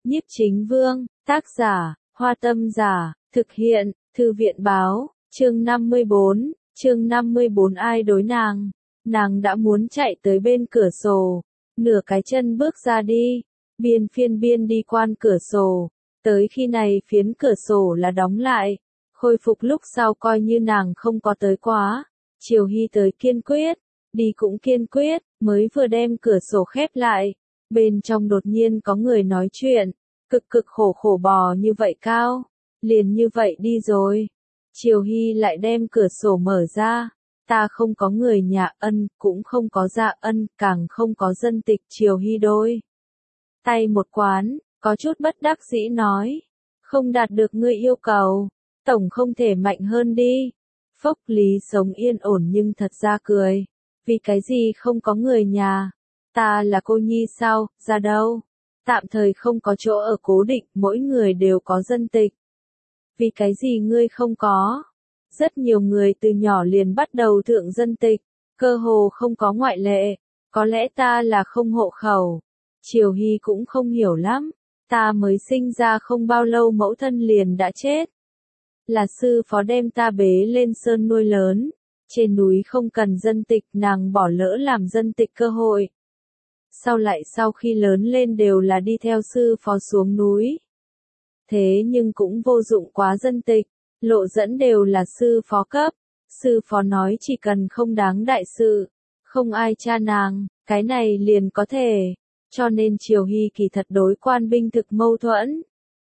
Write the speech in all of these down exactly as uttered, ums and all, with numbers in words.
Nhiếp Chính Vương, tác giả, Hoa Tâm Giả, thực hiện, Thư viện báo, chương năm mươi bốn, chương năm mươi bốn ai đối nàng, nàng đã muốn chạy tới bên cửa sổ, nửa cái chân bước ra đi, biên phiên biên đi quan cửa sổ, tới khi này phiến cửa sổ là đóng lại, khôi phục lúc sau coi như nàng không có tới quá, Triều Hy tới kiên quyết, đi cũng kiên quyết, mới vừa đem cửa sổ khép lại, bên trong đột nhiên có người nói chuyện, cực cực khổ khổ bò như vậy cao, liền như vậy đi rồi. Triều Hy lại đem cửa sổ mở ra, ta không có người nhà ân, cũng không có gia ân, càng không có dân tịch. Triều Hy đôi tay một quán, có chút bất đắc dĩ nói, không đạt được ngươi yêu cầu, tổng không thể mạnh hơn đi. Phốc Lý sống yên ổn nhưng thật ra cười, vì cái gì không có người nhà, ta là cô nhi sao, ra đâu, tạm thời không có chỗ ở cố định, mỗi người đều có dân tịch. Vì cái gì ngươi không có? Rất nhiều người từ nhỏ liền bắt đầu thượng dân tịch, cơ hồ không có ngoại lệ, có lẽ ta là không hộ khẩu. Triều Hy cũng không hiểu lắm, ta mới sinh ra không bao lâu mẫu thân liền đã chết. Là sư phó đem ta bế lên sơn nuôi lớn, trên núi không cần dân tịch, nàng bỏ lỡ làm dân tịch cơ hội. Sau lại sau khi lớn lên đều là đi theo sư phó xuống núi. Thế nhưng cũng vô dụng quá dân tịch, lộ dẫn đều là sư phó cấp. Sư phó nói chỉ cần không đáng đại sự, không ai tra nàng, cái này liền có thể. Cho nên Triều Hy kỳ thật đối quan binh thực mâu thuẫn.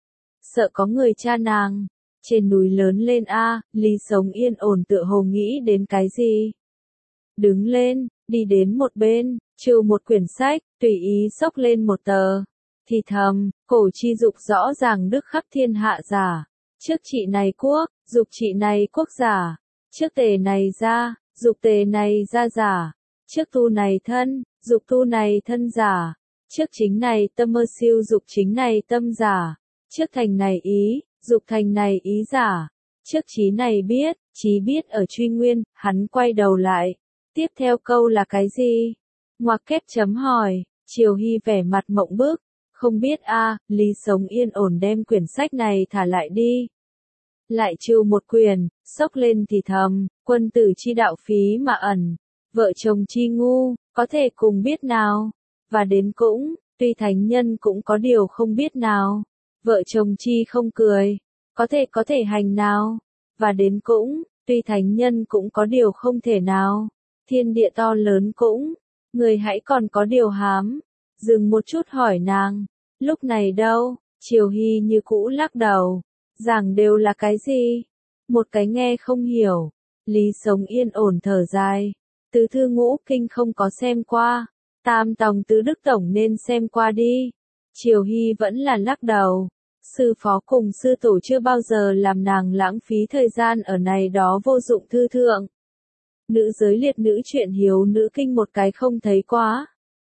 Sợ có người tra nàng, trên núi lớn lên a, Lý sống yên ổn tựa hồ nghĩ đến cái gì. Đứng lên, đi đến một bên, trừ một quyển sách, tùy ý xốc lên một tờ. Thì thầm, cổ chi dục rõ ràng đức khắp thiên hạ giả. Trước trị này quốc, dục trị này quốc giả. Trước tề này ra, dục tề này ra giả. Trước tu này thân, dục tu này thân giả. Trước chính này tâm mơ siêu dục chính này tâm giả. Trước thành này ý, dục thành này ý giả. Trước trí này biết, trí biết ở truy nguyên, hắn quay đầu lại. Tiếp theo câu là cái gì? Ngoặc kép chấm hỏi, Triều Hy vẻ mặt mộng bức. Không biết a, à, Lý sống yên ổn đem quyển sách này thả lại đi. Lại trừ một quyển, xốc lên thì thầm, quân tử chi đạo phí mà ẩn, vợ chồng chi ngu, có thể cùng biết nào. Và đến cũng, tuy thánh nhân cũng có điều không biết nào. Vợ chồng chi không cười, có thể có thể hành nào. Và đến cũng, tuy thánh nhân cũng có điều không thể nào. Thiên địa to lớn cũng, người hãy còn có điều hám. Dừng một chút hỏi nàng, lúc này đâu? Triều Hy như cũ lắc đầu, giảng đều là cái gì? Một cái nghe không hiểu. Lý sống yên ổn thở dài, tứ thư ngũ kinh không có xem qua, tam tòng tứ đức tổng nên xem qua đi. Triều Hy vẫn là lắc đầu, sư phó cùng sư tổ chưa bao giờ làm nàng lãng phí thời gian ở này đó vô dụng thư thượng. Nữ giới liệt nữ truyện hiếu nữ kinh một cái không thấy quá.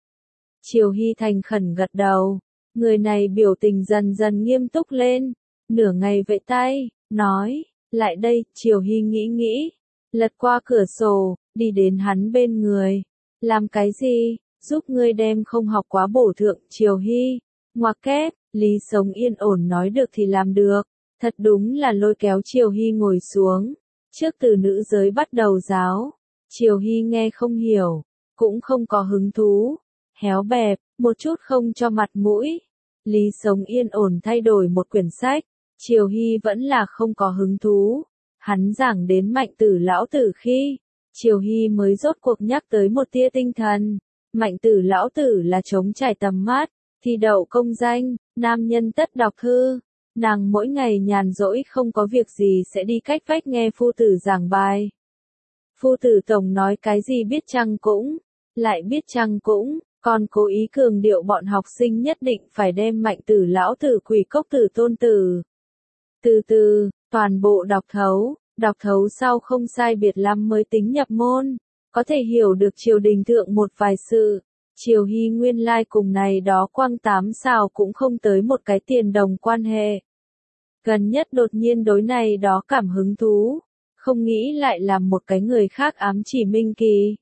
Triều Hy thành khẩn gật đầu, người này biểu tình dần dần nghiêm túc lên, nửa ngày vẫy tay, nói, lại đây. Triều Hy nghĩ nghĩ, lật qua cửa sổ, đi đến hắn bên người, làm cái gì, giúp ngươi đem không học quá bổ thượng. Triều Hy, ngoặc kép, Lý sống yên ổn nói được thì làm được, thật đúng là lôi kéo Triều Hy ngồi xuống, trước từ nữ giới bắt đầu giáo. Triều Hy nghe không hiểu, cũng không có hứng thú, héo bẹp, một chút không cho mặt mũi. Lý sống yên ổn thay đổi một quyển sách, Triều Hy vẫn là không có hứng thú. Hắn giảng đến Mạnh Tử lão tử khi, Triều Hy mới rốt cuộc nhắc tới một tia tinh thần. Mạnh Tử lão tử là trống trải tầm mắt, thi đậu công danh, nam nhân tất đọc thư. Nàng mỗi ngày nhàn rỗi không có việc gì sẽ đi cách vách nghe phu tử giảng bài. Phu tử tổng nói cái gì biết chăng cũng, lại biết chăng cũng, còn cố ý cường điệu bọn học sinh nhất định phải đem Mạnh Tử lão tử quỷ cốc tử tôn tử. Từ từ, toàn bộ đọc thấu, đọc thấu sau không sai biệt lắm mới tính nhập môn, có thể hiểu được triều đình thượng một vài sự. Triều Hy nguyên lai cùng này đó quang tám sao cũng không tới một cái tiền đồng quan hệ. Gần nhất đột nhiên đối này đó cảm hứng thú, không nghĩ lại làm một cái người khác ám chỉ Minh Kỳ.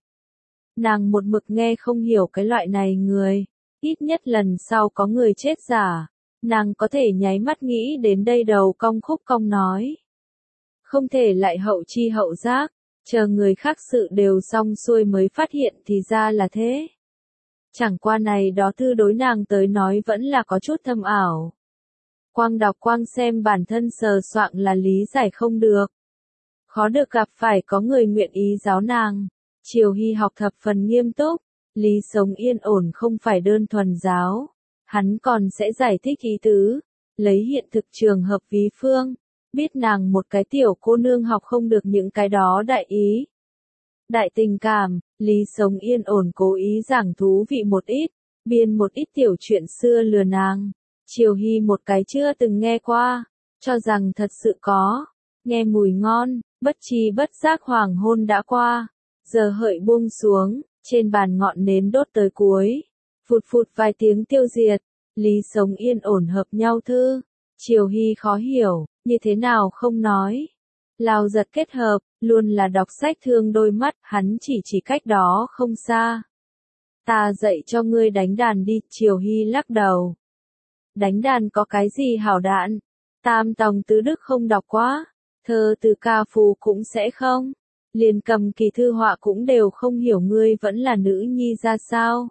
Nàng một mực nghe không hiểu cái loại này người, ít nhất lần sau có người chết giả, Nàng có thể nháy mắt nghĩ đến đây đầu cong khúc cong nói. Không thể lại hậu chi hậu giác, chờ người khác sự đều xong xuôi mới phát hiện thì ra là thế. Chẳng qua này đó thư đối nàng tới nói vẫn là có chút thâm ảo. Quang đọc quang xem bản thân sờ soạng là lý giải không được. Khó được gặp phải có người nguyện ý giáo nàng. Triều Hy học thập phần nghiêm túc, lý sống yên ổn không phải đơn thuần giáo. Hắn còn sẽ giải thích ý tứ, lấy hiện thực trường hợp ví phương, biết nàng một cái tiểu cô nương học không được những cái đó đại ý. Đại tình cảm, lý sống yên ổn cố ý giảng thú vị một ít, biên một ít tiểu chuyện xưa lừa nàng. Triều Hy một cái chưa từng nghe qua, cho rằng thật sự có, nghe mùi ngon, bất chi bất giác hoàng hôn đã qua, giờ hợi buông xuống, trên bàn ngọn nến đốt tới cuối, phụt phụt vài tiếng tiêu diệt, lý sống yên ổn hợp nhau thư. Triều Hy khó hiểu, như thế nào không nói. Lao giật kết hợp, luôn là đọc sách thương đôi mắt, hắn chỉ chỉ cách đó không xa. Ta dạy cho ngươi đánh đàn đi, Triều Hy lắc đầu. Đánh đàn có cái gì hảo đạn, tam tòng tứ đức không đọc quá, thơ từ ca phù cũng sẽ không, liền cầm kỳ thư họa cũng đều không hiểu ngươi vẫn là nữ nhi ra sao.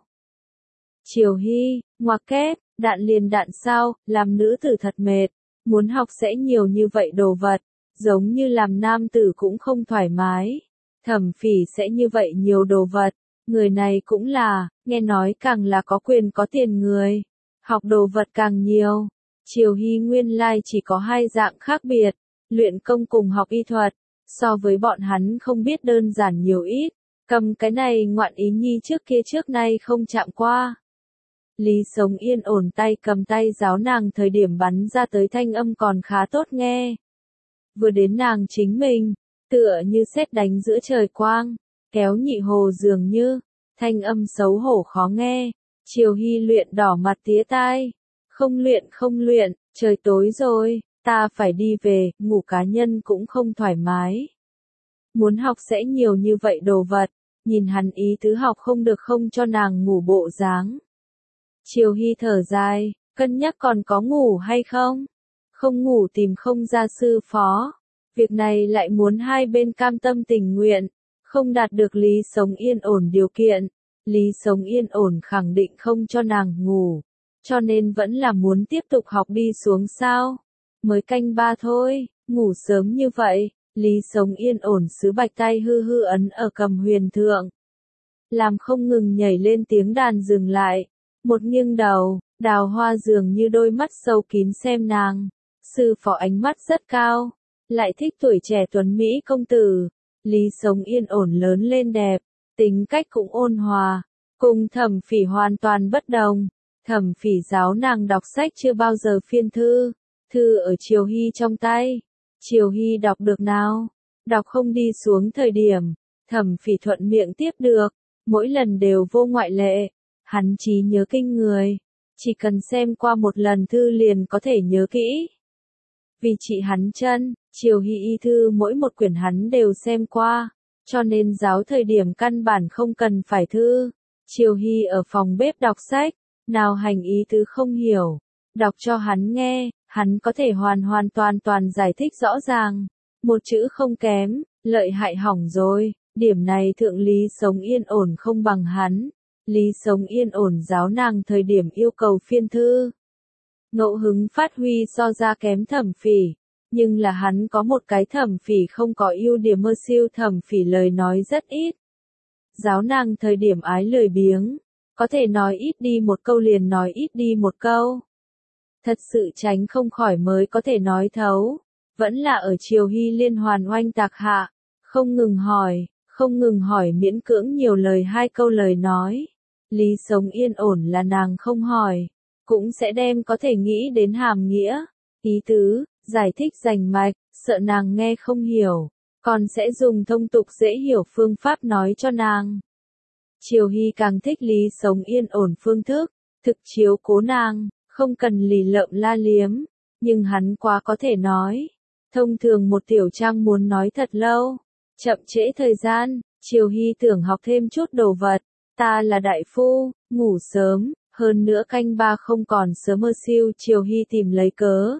Triều Hy, ngoặc kép, đạn liền đạn sao, làm nữ tử thật mệt, muốn học sẽ nhiều như vậy đồ vật, giống như làm nam tử cũng không thoải mái. Thẩm Phỉ sẽ như vậy nhiều đồ vật, người này cũng là, nghe nói càng là có quyền có tiền người, học đồ vật càng nhiều. Triều Hy nguyên lai chỉ có hai dạng khác biệt, luyện công cùng học y thuật, so với bọn hắn không biết đơn giản nhiều ít, cầm cái này ngoạn ý nhi trước kia trước nay không chạm qua. Lý sống yên ổn tay cầm tay giáo nàng thời điểm bắn ra tới thanh âm còn khá tốt nghe. Vừa đến nàng chính mình, tựa như sét đánh giữa trời quang, kéo nhị hồ dường như, thanh âm xấu hổ khó nghe. Triều Hy luyện đỏ mặt tía tai, không luyện không luyện, trời tối rồi, ta phải đi về, ngủ cá nhân cũng không thoải mái. Muốn học sẽ nhiều như vậy đồ vật, nhìn hắn ý tứ học không được không cho nàng ngủ bộ dáng. Triều Hy thở dài, cân nhắc còn có ngủ hay không? Không ngủ tìm không ra sư phó. Việc này lại muốn hai bên cam tâm tình nguyện, không đạt được lý sống yên ổn điều kiện. Lý sống yên ổn khẳng định không cho nàng ngủ, cho nên vẫn là muốn tiếp tục học đi xuống sao. Mới canh ba thôi, ngủ sớm như vậy, lý sống yên ổn sứ bạch tay hư hư ấn ở cầm huyền thượng. Làm không ngừng nhảy lên tiếng đàn dừng lại, một nghiêng đầu, đào hoa dường như đôi mắt sâu kín xem nàng. Sư phó ánh mắt rất cao, lại thích tuổi trẻ tuấn Mỹ công tử. Lý sống yên ổn lớn lên đẹp, tính cách cũng ôn hòa, cùng Thẩm Phỉ hoàn toàn bất đồng. Thẩm Phỉ giáo nàng đọc sách chưa bao giờ phiên thư, thư ở Triều Hy trong tay. Triều Hy đọc được nào, đọc không đi xuống thời điểm, Thẩm Phỉ thuận miệng tiếp được, mỗi lần đều vô ngoại lệ. Hắn trí nhớ kinh người, chỉ cần xem qua một lần thư liền có thể nhớ kỹ. Vì trị hắn chân, Triều Hy y thư mỗi một quyển hắn đều xem qua, cho nên giáo thời điểm căn bản không cần phải thư. Triều Hy ở phòng bếp đọc sách, nào hành ý tứ không hiểu, đọc cho hắn nghe, hắn có thể hoàn hoàn toàn toàn giải thích rõ ràng, một chữ không kém, lợi hại hỏng rồi, điểm này thượng lý sống yên ổn không bằng hắn. Lý sống yên ổn giáo nàng thời điểm yêu cầu phiên thư. Ngẫu hứng phát huy so ra kém Thẩm Phỉ, nhưng là hắn có một cái Thẩm Phỉ không có ưu điểm mơ siêu Thẩm Phỉ lời nói rất ít. Giáo nàng thời điểm ái lười biếng, có thể nói ít đi một câu liền nói ít đi một câu. Thật sự tránh không khỏi mới có thể nói thấu, vẫn là ở Triều Hy liên hoàn oanh tạc hạ, không ngừng hỏi, không ngừng hỏi miễn cưỡng nhiều lời hai câu lời nói. Lý sống yên ổn là nàng không hỏi, cũng sẽ đem có thể nghĩ đến hàm nghĩa, ý tứ, giải thích rành mạch, sợ nàng nghe không hiểu, còn sẽ dùng thông tục dễ hiểu phương pháp nói cho nàng. Triều Hy càng thích Lý sống yên ổn phương thức, thực chiếu cố nàng, không cần lì lợm la liếm, nhưng hắn quá có thể nói. Thông thường một tiểu trang muốn nói thật lâu, chậm trễ thời gian, Triều Hy tưởng học thêm chút đồ vật. Ta là đại phu, ngủ sớm, Hơn nữa canh ba không còn sớm mơ siêu, Triều Hy tìm lấy cớ.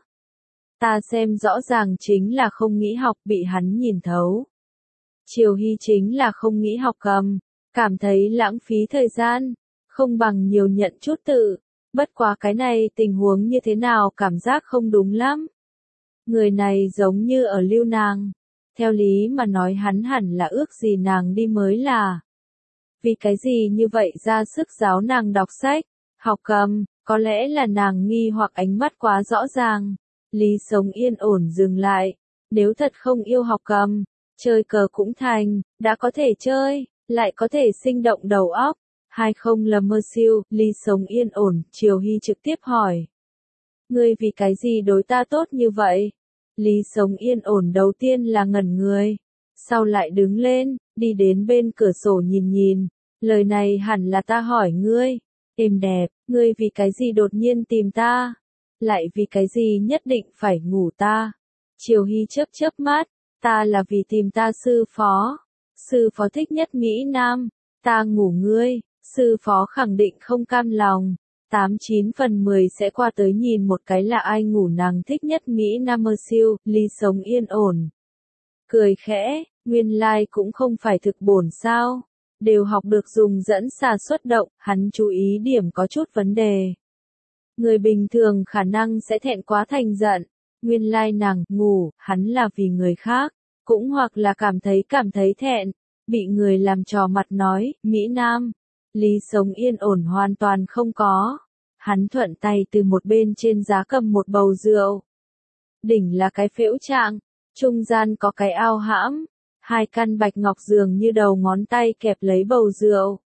Ta xem rõ ràng chính là không nghĩ học, bị hắn nhìn thấu. Triều Hy chính là không nghĩ học cầm, cảm thấy lãng phí thời gian, không bằng nhiều nhận chút tự. Bất quá cái này tình huống như thế nào cảm giác không đúng lắm. Người này giống như ở lưu nàng. Theo lý mà nói hắn hẳn là ước gì nàng đi mới là. Vì cái gì như vậy ra sức giáo nàng đọc sách, học cầm, có lẽ là nàng nghi hoặc ánh mắt quá rõ ràng. Lý Sống yên ổn dừng lại, nếu thật không yêu học cầm, chơi cờ cũng thành, đã có thể chơi, lại có thể sinh động đầu óc. Hay không là mơ siêu, Lý Sống yên ổn, Triều Hy trực tiếp hỏi. Ngươi vì cái gì đối ta tốt như vậy? Lý Sống yên ổn đầu tiên là ngẩn người, sau lại đứng lên, đi đến bên cửa sổ nhìn nhìn. Lời này hẳn là ta hỏi ngươi, êm đẹp, ngươi vì cái gì đột nhiên tìm ta? Lại vì cái gì nhất định phải ngủ ta? Triều Hy chớp chớp mắt, ta là vì tìm ta sư phó. Sư phó thích nhất Mỹ Nam, ta ngủ ngươi, sư phó khẳng định không cam lòng. Tám chín phần mười sẽ qua tới nhìn một cái là ai ngủ nàng thích nhất Mỹ Nam mơ siêu, Lý Sống yên ổn. Cười khẽ, nguyên lai like cũng không phải thực bổn sao. Đều học được dùng dẫn xà xuất động, hắn chú ý điểm có chút vấn đề. Người bình thường khả năng sẽ thẹn quá thành giận. Nguyên lai like nàng ngủ, hắn là vì người khác, cũng hoặc là cảm thấy cảm thấy thẹn, bị người làm trò mặt nói, Mỹ Nam. Lý Sống yên ổn hoàn toàn không có. Hắn thuận tay từ một bên trên giá cầm một bầu rượu. Đỉnh là cái phễu trạng, trung gian có cái ao hãm, hai căn bạch ngọc dường như đầu ngón tay kẹp lấy bầu rượu.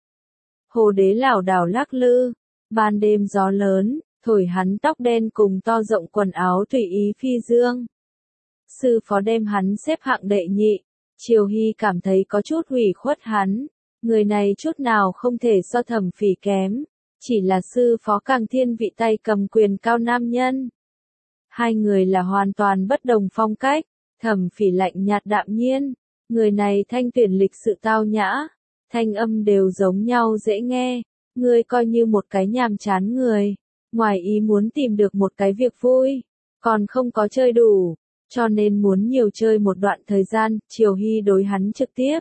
Hồ đế lảo đảo lắc lư, ban đêm gió lớn, thổi hắn tóc đen cùng to rộng quần áo tùy ý phi dương. Sư phó đem hắn xếp hạng đệ nhị, Triều Hy cảm thấy có chút hủy khuất hắn, người này chút nào không thể so Thẩm Phỉ kém, chỉ là sư phó càng thiên vị tay cầm quyền cao nam nhân. Hai người là hoàn toàn bất đồng phong cách, Thẩm Phỉ lạnh nhạt đạm nhiên, người này thanh tuyển lịch sự tao nhã, thanh âm đều giống nhau dễ nghe, người coi như một cái nhàm chán người, ngoài ý muốn tìm được một cái việc vui, còn không có chơi đủ, cho nên muốn nhiều chơi một đoạn thời gian, Triều Hy đối hắn trực tiếp.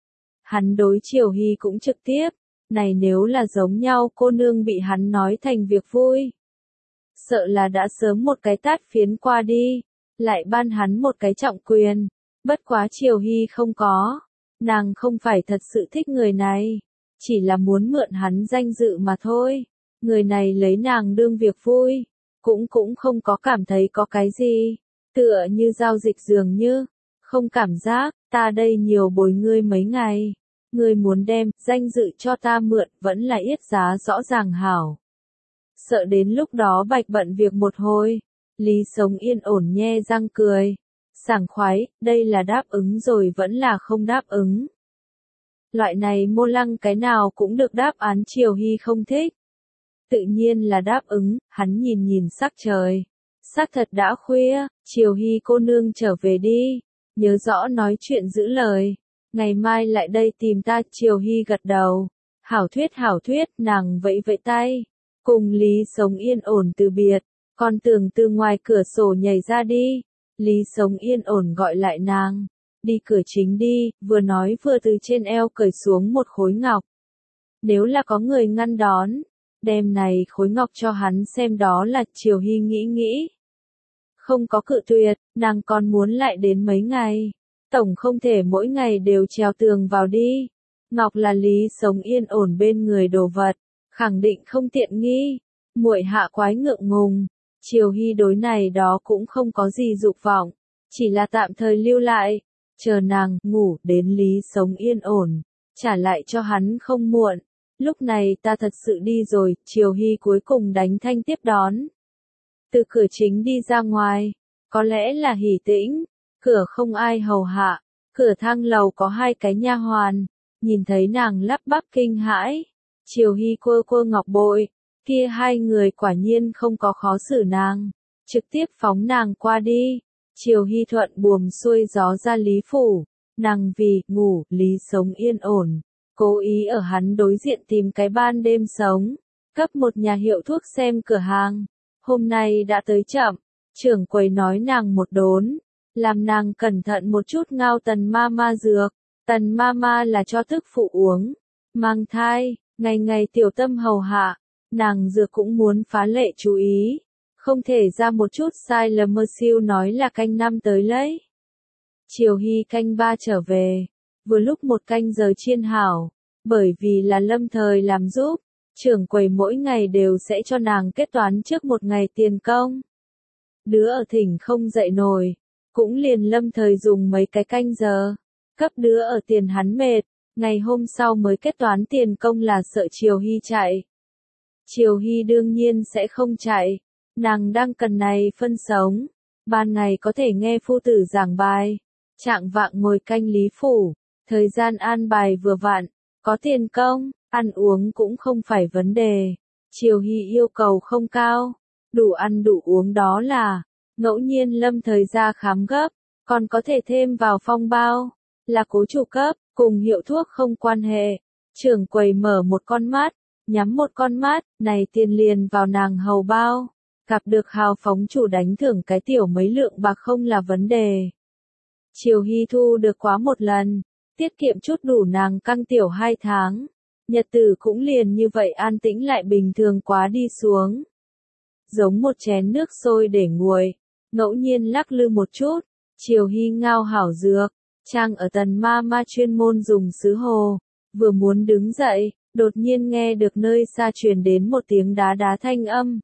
Hắn đối Triều Hy cũng trực tiếp, này nếu là giống nhau cô nương bị hắn nói thành việc vui. Sợ là đã sớm một cái tát phiến qua đi, lại ban hắn một cái trọng quyền, bất quá Triều Hy không có, nàng không phải thật sự thích người này, chỉ là muốn mượn hắn danh dự mà thôi, người này lấy nàng đương việc vui, cũng cũng không có cảm thấy có cái gì, tựa như giao dịch dường như, không cảm giác, ta đây nhiều bồi ngươi mấy ngày. Ngươi muốn đem danh dự cho ta mượn vẫn là yết giá rõ ràng hảo. Sợ đến lúc đó bạch bận việc một hồi. Lý Sống yên ổn nhe răng cười. Sảng khoái, đây là đáp ứng rồi vẫn là không đáp ứng. Loại này mô lăng cái nào cũng được đáp án Triều Hy không thích. Tự nhiên là đáp ứng, hắn nhìn nhìn sắc trời. Sắc thật đã khuya, Triều Hy cô nương trở về đi. Nhớ rõ nói chuyện giữ lời. Ngày mai lại đây tìm ta, Triều Hy gật đầu. Hảo thuyết hảo thuyết, nàng vẫy vẫy tay. Cùng Lý Sống yên ổn từ biệt, còn tưởng từ ngoài cửa sổ nhảy ra đi. Lý Sống yên ổn gọi lại nàng. Đi cửa chính đi, vừa nói vừa từ trên eo cởi xuống một khối ngọc. Nếu là có người ngăn đón, đem này khối ngọc cho hắn xem đó là Triều Hy nghĩ nghĩ. Không có cự tuyệt, nàng còn muốn lại đến mấy ngày. Tổng không thể mỗi ngày đều trèo tường vào đi. Ngọc là Lý Sống yên ổn bên người đồ vật, khẳng định không tiện nghi. Muội hạ quái ngượng ngùng, Triều Hy đối này đó cũng không có gì dục vọng, chỉ là tạm thời lưu lại, chờ nàng ngủ đến Lý Sống yên ổn, trả lại cho hắn không muộn. Lúc này ta thật sự đi rồi, Triều Hy cuối cùng đánh thanh tiếp đón. Từ cửa chính đi ra ngoài, có lẽ là hỉ tĩnh. Cửa không ai hầu hạ, cửa thang lầu có hai cái nha hoàn, nhìn thấy nàng lắp bắp kinh hãi. Triều Hy quơ quơ ngọc bội, kia hai người quả nhiên không có khó xử nàng, trực tiếp phóng nàng qua đi. Triều Hy thuận buồm xuôi gió ra Lý phủ, nàng vì ngủ Lý Sống yên ổn, cố ý ở hắn đối diện tìm cái ban đêm sống, cấp một nhà hiệu thuốc xem cửa hàng. Hôm nay đã tới chậm, trưởng quầy nói nàng một đốn, làm nàng cẩn thận một chút ngao Tần Mama dược. Tần Mama là cho tức phụ uống, mang thai, ngày ngày tiểu tâm hầu hạ, nàng dược cũng muốn phá lệ chú ý, không thể ra một chút sai lầm. Mơ siêu nói là canh năm tới lấy. Chiều Hy canh ba trở về, vừa lúc một canh giờ chiên hảo, bởi vì là Lâm Thời làm giúp, trưởng quầy mỗi ngày đều sẽ cho nàng kết toán trước một ngày tiền công. Đứa ở thỉnh không dậy nổi, cũng liền Lâm Thời dùng mấy cái canh giờ, cấp đứa ở tiền hắn mệt, ngày hôm sau mới kết toán tiền công là sợ Chiều Hy chạy. Chiều Hy đương nhiên sẽ không chạy, nàng đang cần này phân sống, ban ngày có thể nghe phu tử giảng bài, trạng vạng ngồi canh lý phủ, thời gian an bài vừa vặn, có tiền công, ăn uống cũng không phải vấn đề. Chiều Hy yêu cầu không cao, đủ ăn đủ uống đó là, ngẫu nhiên Lâm Thời ra khám gấp, còn có thể thêm vào phong bao, là cố chủ cấp, cùng hiệu thuốc không quan hệ. Trưởng quầy mở một con mắt, nhắm một con mắt, này tiền liền vào nàng hầu bao, gặp được hào phóng chủ đánh thưởng cái tiểu mấy lượng bạc không là vấn đề. Chiều Hy thu được quá một lần, tiết kiệm chút đủ nàng căng tiểu hai tháng, nhật tử cũng liền như vậy an tĩnh lại bình thường quá đi xuống. Giống một chén nước sôi để nguội, ngẫu nhiên lắc lư một chút, Chiều Hy ngao hảo dược, trang ở Tần Mama chuyên môn dùng sứ hồ, vừa muốn đứng dậy, đột nhiên nghe được nơi xa truyền đến một tiếng đá đá thanh âm.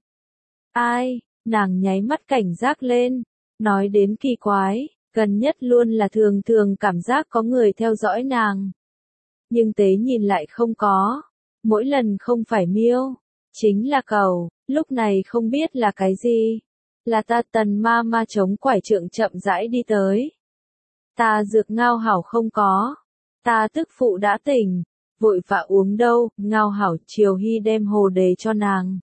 Ai, nàng nháy mắt cảnh giác lên, nói đến kỳ quái, gần nhất luôn là thường thường cảm giác có người theo dõi nàng. Nhưng tế nhìn lại không có, mỗi lần không phải miêu, chính là cẩu, lúc này không biết là cái gì. Là ta. Tần Mama chống quải trượng chậm rãi đi tới. Ta dược ngao hảo không có, ta tức phụ đã tỉnh, vội vã uống đâu. Ngao hảo. Chiều Hy đem hồ đề cho nàng.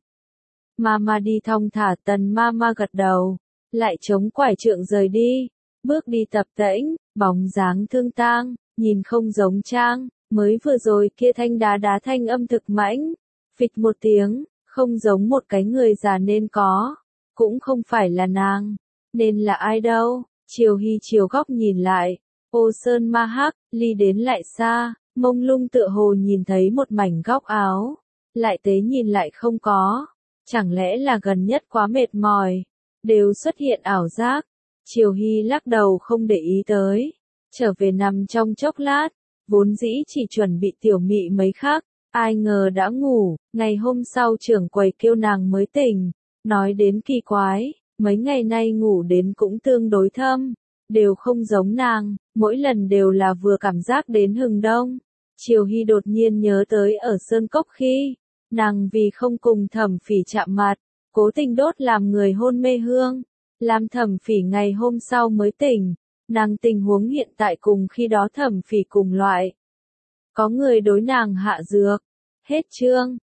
Mama đi thong thả. Tần Mama gật đầu, lại chống quải trượng rời đi, bước đi tập tễnh, bóng dáng thương tang, nhìn không giống Trang. Mới vừa rồi kia thanh đá đá thanh âm thực mãnh, phịch một tiếng, không giống một cái người già nên có, cũng không phải là nàng, nên là ai đâu. Chiều Hy chiều góc nhìn lại, ô sơn ma hắc, ly đến lại xa, mông lung tựa hồ nhìn thấy một mảnh góc áo, lại tế nhìn lại không có, chẳng lẽ là gần nhất quá mệt mỏi, đều xuất hiện ảo giác. Chiều Hy lắc đầu không để ý tới, trở về nằm trong chốc lát, vốn dĩ chỉ chuẩn bị tiểu mị mấy khắc, ai ngờ đã ngủ. Ngày hôm sau trưởng quầy kêu nàng mới tỉnh, nói đến kỳ quái, mấy ngày nay ngủ đến cũng tương đối thâm, đều không giống nàng, mỗi lần đều là vừa cảm giác đến hừng đông. Chiều Hy đột nhiên nhớ tới ở Sơn Cốc khi, nàng vì không cùng Thẩm Phỉ chạm mặt, cố tình đốt làm người hôn mê hương, làm Thẩm Phỉ ngày hôm sau mới tỉnh. Nàng tình huống hiện tại cùng khi đó Thẩm Phỉ cùng loại. Có người đối nàng hạ dược. Hết chương.